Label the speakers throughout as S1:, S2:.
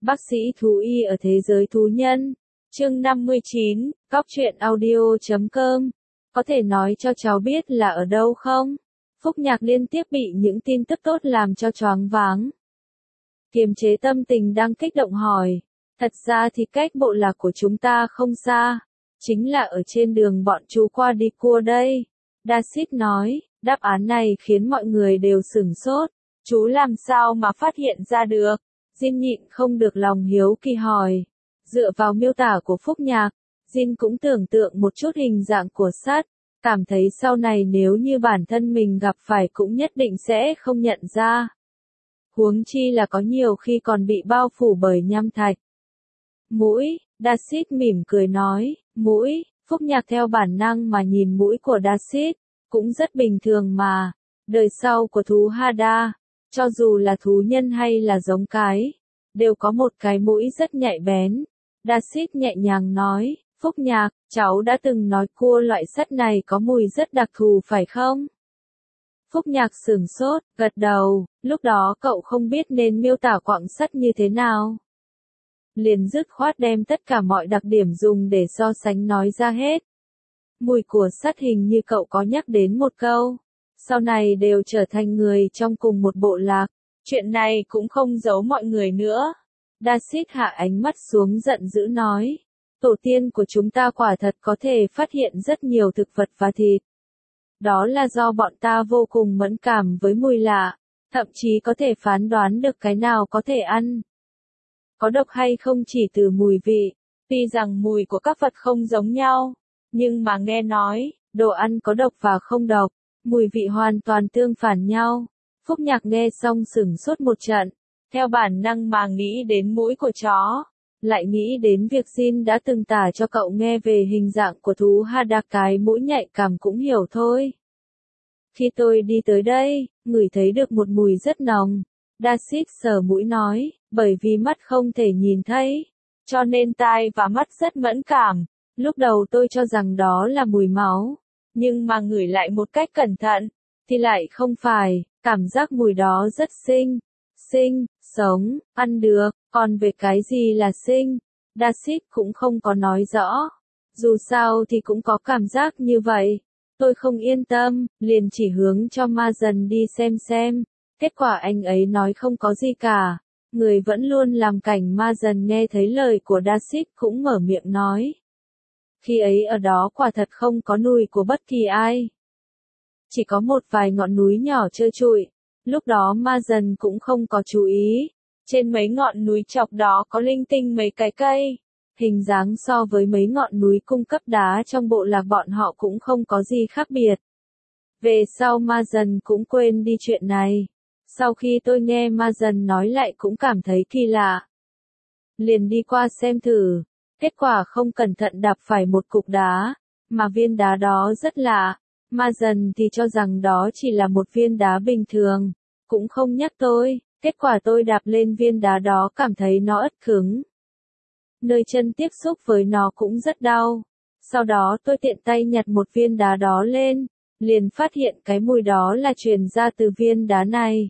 S1: Bác sĩ thú y ở thế giới thú nhân. Chương 59, Cóc truyện audio.com. Có thể nói cho cháu biết là ở đâu không? Phúc Nhạc liên tiếp bị những tin tức tốt làm cho choáng váng. Kiềm chế tâm tình đang kích động hỏi. Thật ra thì cách bộ lạc của chúng ta không xa. Chính là ở trên đường bọn chú qua đi cua đây. Dasit nói, đáp án này khiến mọi người đều sửng sốt. Chú làm sao mà phát hiện ra được? Jin nhịn không được lòng hiếu kỳ hỏi. Dựa vào miêu tả của Phúc Nhạc, Jin cũng tưởng tượng một chút hình dạng của sắt, cảm thấy sau này nếu như bản thân mình gặp phải cũng nhất định sẽ không nhận ra. Huống chi là có nhiều khi còn bị bao phủ bởi nham thạch. Mũi, Dasit mỉm cười nói, mũi, Phúc Nhạc theo bản năng mà nhìn mũi của Dasit, cũng rất bình thường mà. Đời sau của thú Hada, cho dù là thú nhân hay là giống cái, đều có một cái mũi rất nhạy bén. Dasit nhẹ nhàng nói, Phúc Nhạc, cháu đã từng nói cua loại sắt này có mùi rất đặc thù phải không? Phúc Nhạc sửng sốt, gật đầu, lúc đó cậu không biết nên miêu tả quặng sắt như thế nào. Liền dứt khoát đem tất cả mọi đặc điểm dùng để so sánh nói ra hết. Mùi của sắt hình như cậu có nhắc đến một câu. Sau này đều trở thành người trong cùng một bộ lạc. Chuyện này cũng không giấu mọi người nữa. Dasit hạ ánh mắt xuống giận dữ nói. Tổ tiên của chúng ta quả thật có thể phát hiện rất nhiều thực vật và thịt. Đó là do bọn ta vô cùng mẫn cảm với mùi lạ, thậm chí có thể phán đoán được cái nào có thể ăn. Có độc hay không chỉ từ mùi vị. Tuy rằng mùi của các vật không giống nhau, nhưng mà nghe nói, đồ ăn có độc và không độc, mùi vị hoàn toàn tương phản nhau. Phúc Nhạc nghe xong sửng sốt một trận, theo bản năng mà nghĩ đến mũi của chó, lại nghĩ đến việc Jin đã từng tả cho cậu nghe về hình dạng của thú Hada, cái mũi nhạy cảm cũng hiểu thôi. Khi tôi đi tới đây, ngửi thấy được một mùi rất nồng. Dasit sờ mũi nói, bởi vì mắt không thể nhìn thấy, cho nên tai và mắt rất mẫn cảm. Lúc đầu tôi cho rằng đó là mùi máu, nhưng mà ngửi lại một cách cẩn thận, thì lại không phải, cảm giác mùi đó rất sinh, sống, ăn được, còn về cái gì là sinh, Dasit cũng không có nói rõ. Dù sao thì cũng có cảm giác như vậy. Tôi không yên tâm, liền chỉ hướng cho ma dần đi xem. Kết quả anh ấy nói không có gì cả. Người vẫn luôn làm cảnh ma dần nghe thấy lời của Dasit cũng mở miệng nói. Khi ấy ở đó quả thật không có nùi của bất kỳ ai. Chỉ có một vài ngọn núi nhỏ trơ trụi. Lúc đó ma dần cũng không có chú ý. Trên mấy ngọn núi chọc đó có linh tinh mấy cái cây. Hình dáng so với mấy ngọn núi cung cấp đá trong bộ lạc bọn họ cũng không có gì khác biệt. Về sau ma dần cũng quên đi chuyện này. Sau khi tôi nghe ma dần nói lại cũng cảm thấy kỳ lạ. Liền đi qua xem thử. Kết quả không cẩn thận đạp phải một cục đá, mà viên đá đó rất lạ. Ma dần thì cho rằng đó chỉ là một viên đá bình thường, cũng không nhắc tôi. Kết quả tôi đạp lên viên đá đó cảm thấy nó ất cứng. Nơi chân tiếp xúc với nó cũng rất đau. Sau đó tôi tiện tay nhặt một viên đá đó lên, liền phát hiện cái mùi đó là truyền ra từ viên đá này.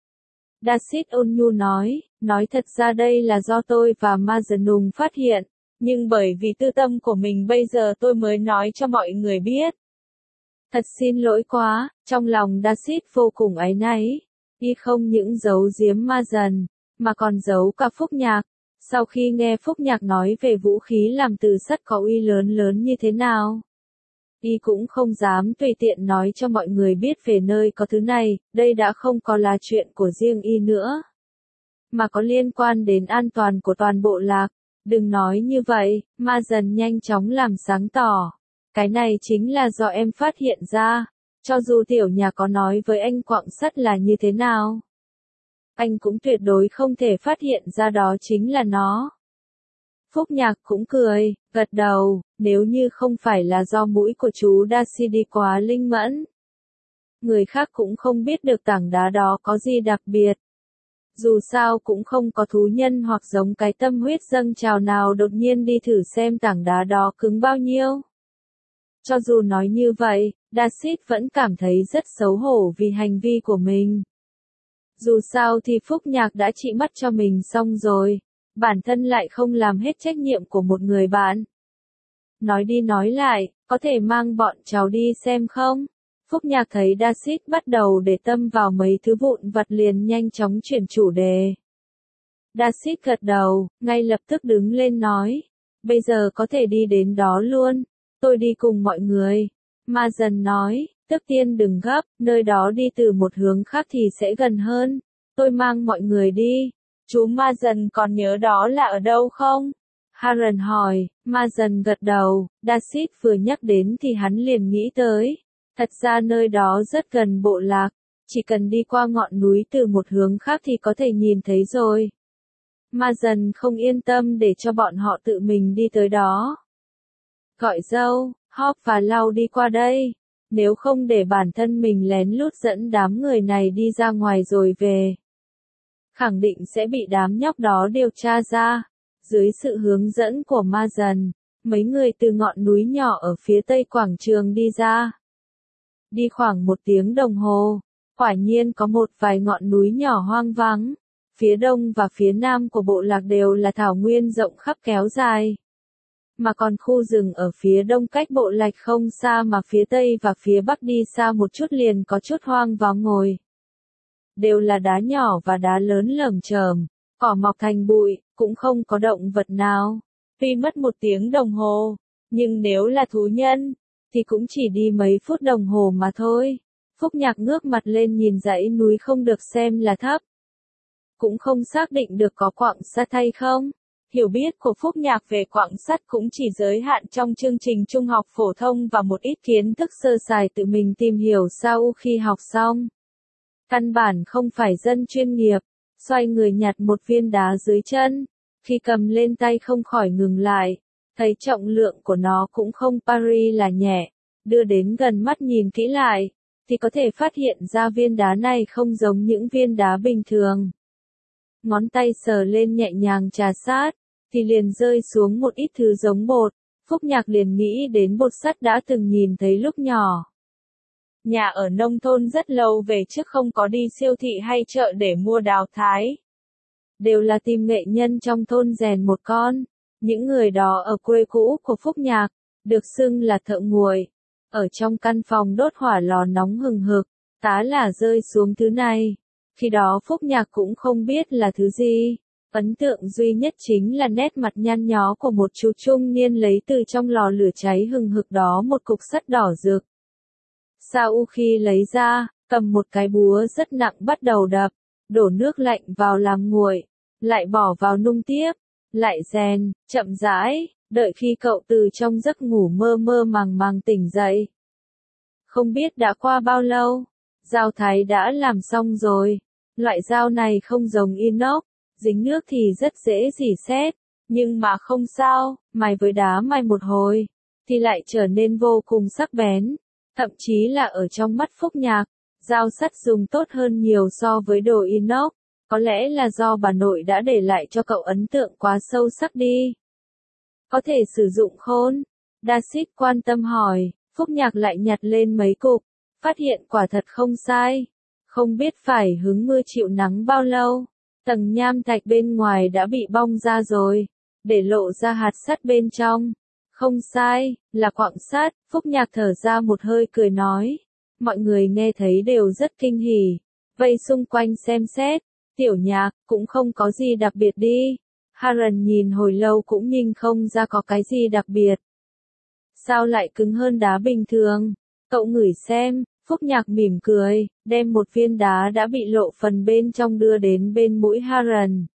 S1: Dasit ôn nhu nói thật ra đây là do tôi và Ma Dần phát hiện, nhưng bởi vì tư tâm của mình bây giờ tôi mới nói cho mọi người biết. Thật xin lỗi quá, trong lòng Dasit vô cùng áy náy, y không những giấu giếm Ma Dần, mà còn giấu cả Phúc Nhạc. Sau khi nghe Phúc Nhạc nói về vũ khí làm từ sắt có uy lớn như thế nào, y cũng không dám tùy tiện nói cho mọi người biết về nơi có thứ này, đây đã không còn là chuyện của riêng y nữa, mà có liên quan đến an toàn của toàn bộ lạc. Đừng nói như vậy, Ma Dần nhanh chóng làm sáng tỏ. Cái này chính là do em phát hiện ra, cho dù tiểu nhà có nói với anh quặng sắt là như thế nào, anh cũng tuyệt đối không thể phát hiện ra đó chính là nó. Phúc Nhạc cũng cười, gật đầu, nếu như không phải là do mũi của chú Daisy quá linh mẫn, người khác cũng không biết được tảng đá đó có gì đặc biệt. Dù sao cũng không có thú nhân hoặc giống cái tâm huyết dâng trào nào đột nhiên đi thử xem tảng đá đó cứng bao nhiêu. Cho dù nói như vậy, Dasit vẫn cảm thấy rất xấu hổ vì hành vi của mình. Dù sao thì Phúc Nhạc đã trị mắt cho mình xong rồi. bản thân lại không làm hết trách nhiệm của một người bạn. Nói đi nói lại, có thể mang bọn cháu đi xem không? Phúc Nhạc thấy Dasit bắt đầu để tâm vào mấy thứ vụn vặt liền nhanh chóng chuyển chủ đề. Dasit gật đầu, ngay lập tức đứng lên nói. Bây giờ có thể đi đến đó luôn. Tôi đi cùng mọi người. Ma dần nói, trước tiên đừng gấp, nơi đó đi từ một hướng khác thì sẽ gần hơn. Tôi mang mọi người đi. Chú Ma dần còn nhớ đó là ở đâu không? Haran hỏi, Ma dần gật đầu, Dasit vừa nhắc đến thì hắn liền nghĩ tới. Thật ra nơi đó rất gần bộ lạc, chỉ cần đi qua ngọn núi từ một hướng khác thì có thể nhìn thấy rồi. Ma dần không yên tâm để cho bọn họ tự mình đi tới đó. Gọi dâu, Hop và Lau đi qua đây. Nếu không để bản thân mình lén lút dẫn đám người này đi ra ngoài rồi về. Khẳng định sẽ bị đám nhóc đó điều tra ra. Dưới sự hướng dẫn của Ma dần, mấy người từ ngọn núi nhỏ ở phía tây quảng trường đi ra. Đi khoảng 1 tiếng đồng hồ, quả nhiên có một vài ngọn núi nhỏ hoang vắng. Phía đông và phía nam của bộ lạc đều là thảo nguyên rộng khắp kéo dài. Mà còn khu rừng ở phía đông cách bộ lạc không xa mà phía tây và phía bắc đi xa một chút liền có chút hoang vắng ngồi. Đều là đá nhỏ và đá lớn lởm chởm, cỏ mọc thành bụi, cũng không có động vật nào. Tuy mất 1 tiếng đồng hồ, nhưng nếu là thú nhân, thì cũng chỉ đi mấy phút đồng hồ mà thôi. Phúc Nhạc ngước mặt lên nhìn dãy núi không được xem là thấp. Cũng không xác định được có quặng sắt hay không. Hiểu biết của Phúc Nhạc về quặng sắt cũng chỉ giới hạn trong chương trình trung học phổ thông và một ít kiến thức sơ sài tự mình tìm hiểu sau khi học xong. Căn bản không phải dân chuyên nghiệp, xoay người nhặt một viên đá dưới chân. Khi cầm lên tay không khỏi ngừng lại, thấy trọng lượng của nó cũng không pari là nhẹ. Đưa đến gần mắt nhìn kỹ lại, thì có thể phát hiện ra viên đá này không giống những viên đá bình thường. Ngón tay sờ lên nhẹ nhàng trà sát, thì liền rơi xuống một ít thứ giống bột. Phúc Nhạc liền nghĩ đến bột sắt đã từng nhìn thấy lúc nhỏ. Nhà ở nông thôn rất lâu về trước không có đi siêu thị hay chợ để mua đào thái. Đều là tìm nghệ nhân trong thôn rèn một con. Những người đó ở quê cũ của Phúc Nhạc, được xưng là thợ nguội. Ở trong căn phòng đốt hỏa lò nóng hừng hực, tá là rơi xuống thứ này. Khi đó Phúc Nhạc cũng không biết là thứ gì. Ấn tượng duy nhất chính là nét mặt nhăn nhó của một chú trung niên lấy từ trong lò lửa cháy hừng hực đó một cục sắt đỏ rực. Sau khi lấy ra, cầm một cái búa rất nặng bắt đầu đập, đổ nước lạnh vào làm nguội, lại bỏ vào nung tiếp, lại rèn, chậm rãi, đợi khi cậu từ trong giấc ngủ mơ mơ màng màng tỉnh dậy. Không biết đã qua bao lâu, dao thái đã làm xong rồi. Loại dao này không giống inox, dính nước thì rất dễ rỉ sét, nhưng mà không sao, mài với đá mài một hồi, thì lại trở nên vô cùng sắc bén. Thậm chí là ở trong mắt Phúc Nhạc, dao sắt dùng tốt hơn nhiều so với đồ inox. Có lẽ là do bà nội đã để lại cho cậu ấn tượng quá sâu sắc đi. Có thể sử dụng khôn? Dasit quan tâm hỏi. Phúc Nhạc lại nhặt lên mấy cục, phát hiện quả thật không sai. Không biết phải hứng mưa chịu nắng bao lâu, tầng nham thạch bên ngoài đã bị bong ra rồi, để lộ ra hạt sắt bên trong. Không sai, là quặng sắt. Phúc Nhạc thở ra một hơi cười nói. Mọi người nghe thấy đều rất kinh hỉ, vây xung quanh xem xét. Tiểu Nhạc, cũng không có gì đặc biệt đi. Haran nhìn hồi lâu cũng nhìn không ra có cái gì đặc biệt. Sao lại cứng hơn đá bình thường? Cậu ngửi xem. Phúc Nhạc mỉm cười, đem một viên đá đã bị lộ phần bên trong đưa đến bên mũi Haran.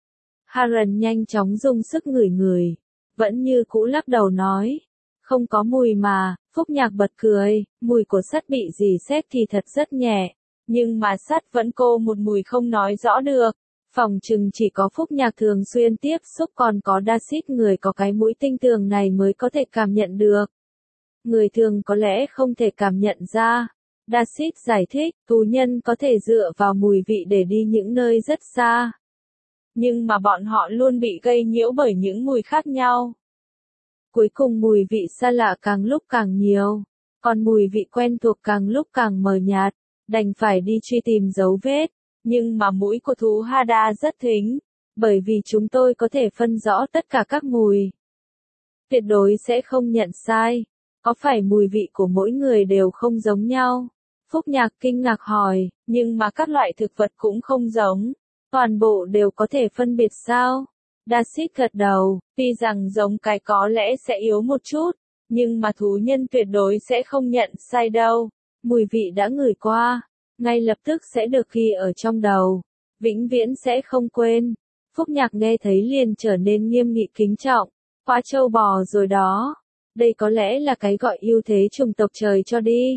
S1: Haran nhanh chóng dùng sức ngửi ngửi, vẫn như cũ lắc đầu nói. Không có mùi mà. Phúc Nhạc bật cười, mùi của sắt bị rỉ sét thì thật rất nhẹ. Nhưng mà sắt vẫn cô một mùi không nói rõ được. Phòng chừng chỉ có Phúc Nhạc thường xuyên tiếp xúc còn có Dasit người có cái mũi tinh tường này mới có thể cảm nhận được. Người thường có lẽ không thể cảm nhận ra. Dasit giải thích, thú nhân có thể dựa vào mùi vị để đi những nơi rất xa. Nhưng mà bọn họ luôn bị gây nhiễu bởi những mùi khác nhau. Cuối cùng mùi vị xa lạ càng lúc càng nhiều, còn mùi vị quen thuộc càng lúc càng mờ nhạt, đành phải đi truy tìm dấu vết. Nhưng mà mũi của thú Hada rất thính, Bởi vì chúng tôi có thể phân rõ tất cả các mùi. Tuyệt đối sẽ không nhận sai. Có phải mùi vị của mỗi người đều không giống nhau? Phúc Nhạc kinh ngạc hỏi, nhưng mà các loại thực vật cũng không giống. Toàn bộ đều có thể phân biệt sao? Dasit gật đầu, tuy rằng giống cái có lẽ sẽ yếu một chút, nhưng mà thú nhân tuyệt đối sẽ không nhận sai đâu. Mùi vị đã ngửi qua, ngay lập tức sẽ được ghi ở trong đầu, vĩnh viễn sẽ không quên. Phúc Nhạc nghe thấy liền trở nên nghiêm nghị kính trọng, quá trâu bò rồi đó. Đây có lẽ là cái gọi ưu thế chủng tộc trời cho đi.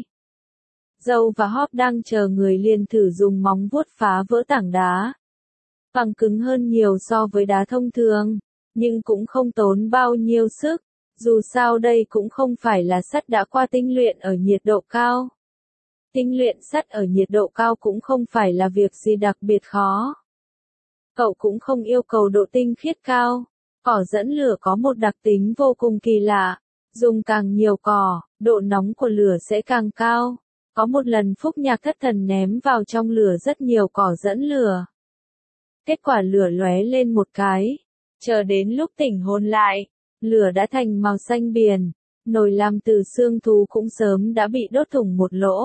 S1: Dâu và Hóp đang chờ người liền thử dùng móng vuốt phá vỡ tảng đá. Bằng cứng hơn nhiều so với đá thông thường, nhưng cũng không tốn bao nhiêu sức, dù sao đây cũng không phải là sắt đã qua tinh luyện ở nhiệt độ cao. Tinh luyện sắt ở nhiệt độ cao cũng không phải là việc gì đặc biệt khó. Cậu cũng không yêu cầu độ tinh khiết cao. Cỏ dẫn lửa có một đặc tính vô cùng kỳ lạ, dùng càng nhiều cỏ, độ nóng của lửa sẽ càng cao. Có một lần Phúc Nhạc thất thần ném vào trong lửa rất nhiều cỏ dẫn lửa. Kết quả lửa lóe lên một cái. Chờ đến lúc tỉnh hồn lại, lửa đã thành màu xanh biển. Nồi làm từ xương thú cũng sớm đã bị đốt thủng một lỗ.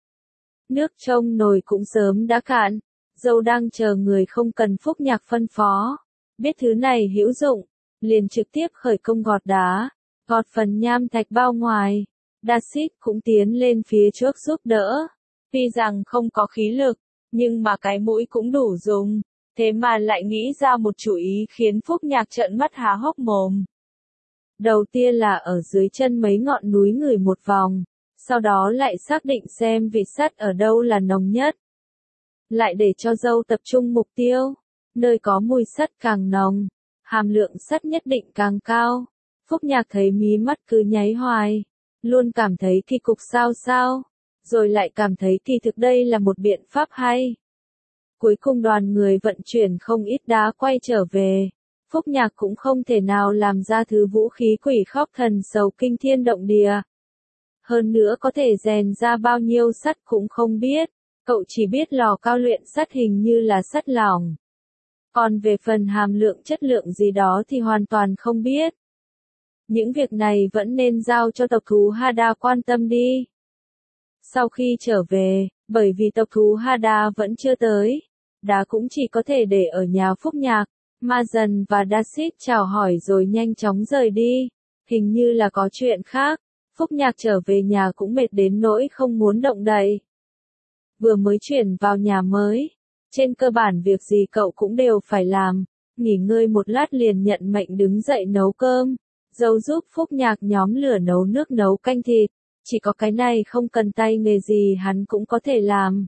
S1: Nước trong nồi cũng sớm đã cạn. Dâu đang chờ người không cần Phúc Nhạc phân phó. Biết thứ này hữu dụng, liền trực tiếp khởi công gọt đá, gọt phần nham thạch bao ngoài. Dasit cũng tiến lên phía trước giúp đỡ. Tuy rằng không có khí lực, nhưng mà cái mũi cũng đủ dùng. Thế mà lại nghĩ ra một chủ ý khiến Phúc Nhạc trợn mắt há hốc mồm. Đầu tiên là ở dưới chân mấy ngọn núi ngửi một vòng, sau đó lại xác định xem vị sắt ở đâu là nồng nhất. Lại để cho dâu tập trung mục tiêu, nơi có mùi sắt càng nồng, hàm lượng sắt nhất định càng cao. Phúc Nhạc thấy mí mắt cứ nháy hoài, luôn cảm thấy kỳ cục sao, rồi lại cảm thấy kỳ thực đây là một biện pháp hay. Cuối cùng đoàn người vận chuyển không ít đá quay trở về. Phúc Nhạc cũng không thể nào làm ra thứ vũ khí quỷ khóc thần sầu kinh thiên động địa. Hơn nữa có thể rèn ra bao nhiêu sắt cũng không biết. Cậu chỉ biết lò cao luyện sắt hình như là sắt lỏng. Còn về phần hàm lượng chất lượng gì đó thì hoàn toàn không biết. Những việc này vẫn nên giao cho tộc thú Hada quan tâm đi. Sau khi trở về, bởi vì tộc thú Hada vẫn chưa tới, đá cũng chỉ có thể để ở nhà Phúc Nhạc. Ma Dần và Dasit chào hỏi rồi nhanh chóng rời đi. Hình như là có chuyện khác. Phúc Nhạc trở về nhà cũng mệt đến nỗi không muốn động đậy. Vừa mới chuyển vào nhà mới, trên cơ bản việc gì cậu cũng đều phải làm. Nghỉ ngơi một lát liền nhận mệnh đứng dậy nấu cơm. Dâu giúp Phúc Nhạc nhóm lửa nấu nước nấu canh thịt. Chỉ có cái này không cần tay nghề gì hắn cũng có thể làm.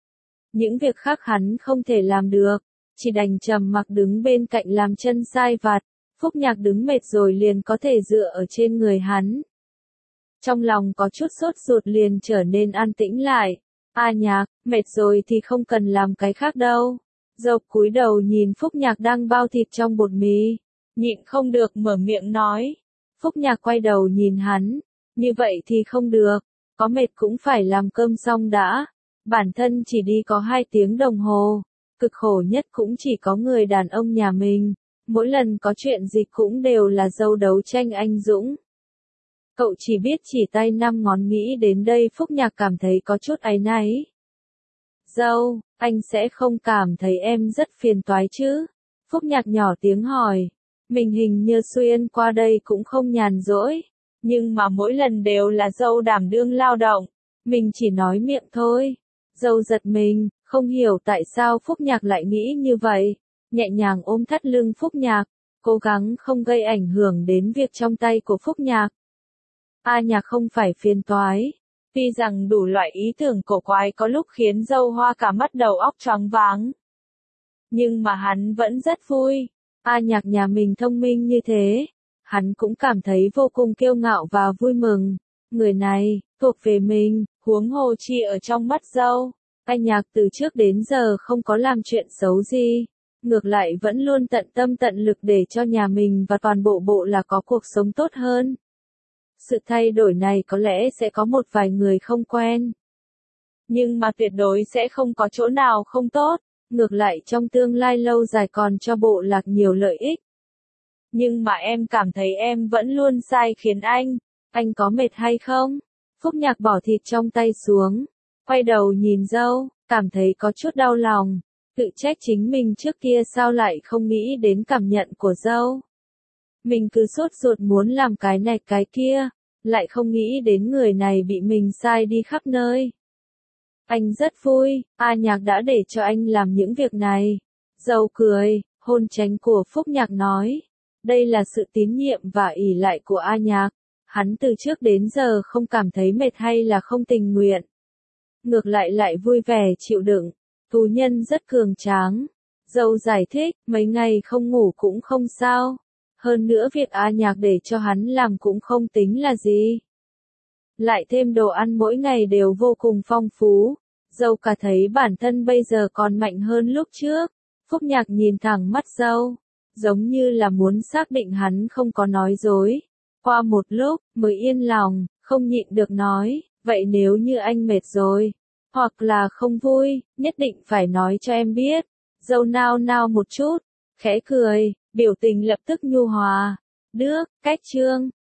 S1: Những việc khác hắn không thể làm được, chỉ đành trầm mặc đứng bên cạnh làm chân sai vặt. Phúc Nhạc đứng mệt rồi liền có thể dựa ở trên người hắn. Trong lòng có chút sốt ruột liền trở nên an tĩnh lại. A Nhạc, mệt rồi thì không cần làm cái khác đâu. Dâu cúi đầu nhìn Phúc Nhạc đang bao thịt trong bột mì, nhịn không được mở miệng nói. Phúc Nhạc quay đầu nhìn hắn, như vậy thì không được, có mệt cũng phải làm cơm xong đã. Bản thân chỉ đi có 2 tiếng đồng hồ, cực khổ nhất cũng chỉ có người đàn ông nhà mình, mỗi lần có chuyện gì cũng đều là dâu đấu tranh anh dũng. Cậu chỉ biết chỉ tay 5 ngón nghĩ đến đây Phúc Nhạc cảm thấy có chút áy náy. Dâu, anh sẽ không cảm thấy em rất phiền toái chứ? Phúc Nhạc nhỏ tiếng hỏi, mình hình như xuyên qua đây cũng không nhàn rỗi, nhưng mà mỗi lần đều là dâu đảm đương lao động, mình chỉ nói miệng thôi. Dâu giật mình, không hiểu tại sao Phúc Nhạc lại nghĩ như vậy, nhẹ nhàng ôm thắt lưng Phúc Nhạc, cố gắng không gây ảnh hưởng đến việc trong tay của Phúc Nhạc. A Nhạc không phải phiền toái, tuy rằng đủ loại ý tưởng cổ quái có lúc khiến dâu hoa cả mắt đầu óc choáng váng. Nhưng mà hắn vẫn rất vui, A Nhạc nhà mình thông minh như thế, hắn cũng cảm thấy vô cùng kiêu ngạo và vui mừng. Người này, thuộc về mình, huống hồ chi ở trong mắt dâu. A Nhạc từ trước đến giờ không có làm chuyện xấu gì, ngược lại vẫn luôn tận tâm tận lực để cho nhà mình và toàn bộ bộ là có cuộc sống tốt hơn. Sự thay đổi này có lẽ sẽ có một vài người không quen, nhưng mà tuyệt đối sẽ không có chỗ nào không tốt. ngược lại trong tương lai lâu dài còn cho bộ lạc nhiều lợi ích. Nhưng mà em cảm thấy em vẫn luôn sai khiến anh có mệt hay không? Phúc Nhạc bỏ thịt trong tay xuống, quay đầu nhìn dâu, cảm thấy có chút đau lòng, tự trách chính mình trước kia sao lại không nghĩ đến cảm nhận của dâu. Mình cứ sốt ruột muốn làm cái này cái kia, lại không nghĩ đến người này bị mình sai đi khắp nơi. Anh rất vui, A Nhạc đã để cho anh làm những việc này. Dâu cười, hôn tránh của Phúc Nhạc nói. Đây là sự tín nhiệm và ỷ lại của A Nhạc. Hắn từ trước đến giờ không cảm thấy mệt hay là không tình nguyện. Ngược lại vui vẻ chịu đựng. Tù nhân rất cường tráng. Dâu giải thích, mấy ngày không ngủ cũng không sao. Hơn nữa việc A Nhạc để cho hắn làm cũng không tính là gì. Lại thêm đồ ăn mỗi ngày đều vô cùng phong phú. Dâu cả thấy bản thân bây giờ còn mạnh hơn lúc trước. Phúc Nhạc nhìn thẳng mắt dâu, giống như là muốn xác định hắn không có nói dối. Qua một lúc, mới yên lòng, không nhịn được nói, vậy nếu như anh mệt rồi, hoặc là không vui, nhất định phải nói cho em biết. Dâu nao nao một chút, khẽ cười, biểu tình lập tức nhu hòa. Cách chương